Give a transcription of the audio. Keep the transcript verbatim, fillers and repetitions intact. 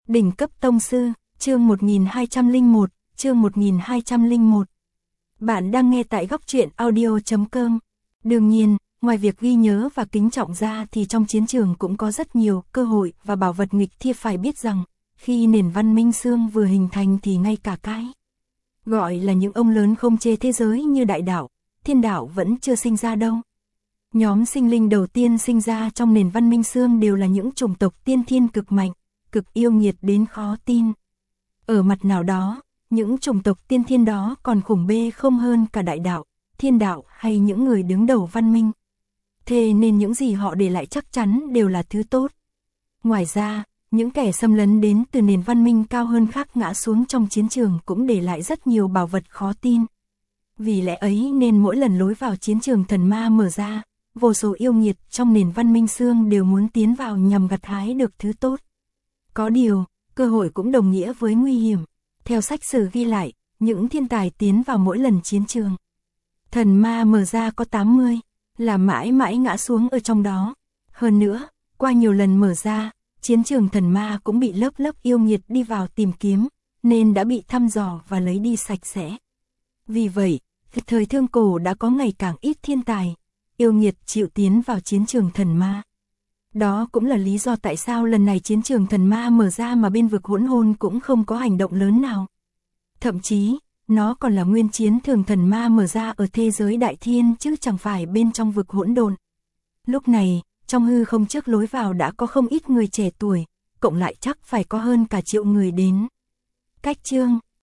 Đỉnh cấp tông sư, chương một nghìn hai trăm lẻ một, chương một nghìn hai trăm lẻ một. Bạn đang nghe tại góc truyện audio chấm com. Đương nhiên, ngoài việc ghi nhớ và kính trọng ra thì trong chiến trường cũng có rất nhiều cơ hội và bảo vật nghịch thiên. Phải biết rằng, khi nền văn minh xương vừa hình thành thì ngay cả cái gọi là những ông lớn không chê thế giới như đại đạo, thiên đạo vẫn chưa sinh ra đâu. Nhóm sinh linh đầu tiên sinh ra trong nền văn minh xương đều là những chủng tộc tiên thiên cực mạnh, cực yêu nghiệt đến khó tin. Ở mặt nào đó, những chủng tộc tiên thiên đó còn khủng bê không hơn cả đại đạo, thiên đạo hay những người đứng đầu văn minh. Thế nên những gì họ để lại chắc chắn đều là thứ tốt. Ngoài ra, những kẻ xâm lấn đến từ nền văn minh cao hơn khác ngã xuống trong chiến trường cũng để lại rất nhiều bảo vật khó tin. Vì lẽ ấy nên mỗi lần lối vào chiến trường thần ma mở ra, vô số yêu nghiệt trong nền văn minh xương đều muốn tiến vào nhằm gặt hái được thứ tốt. Có điều, cơ hội cũng đồng nghĩa với nguy hiểm. Theo sách sử ghi lại, những thiên tài tiến vào mỗi lần chiến trường thần ma mở ra có tám mươi, là mãi mãi ngã xuống ở trong đó. Hơn nữa, qua nhiều lần mở ra, chiến trường thần ma cũng bị lớp lớp yêu nghiệt đi vào tìm kiếm, nên đã bị thăm dò và lấy đi sạch sẽ. Vì vậy, thời thương cổ đã có ngày càng ít thiên tài, yêu nghiệt chịu tiến vào chiến trường thần ma. Đó cũng là lý do tại sao lần này chiến trường thần ma mở ra mà bên vực hỗn hôn cũng không có hành động lớn nào. Thậm chí, nó còn là nguyên chiến thường thần ma mở ra ở thế giới đại thiên chứ chẳng phải bên trong vực hỗn độn. Lúc này, trong hư không trước lối vào đã có không ít người trẻ tuổi, cộng lại chắc phải có hơn cả triệu người đến. Cách chương,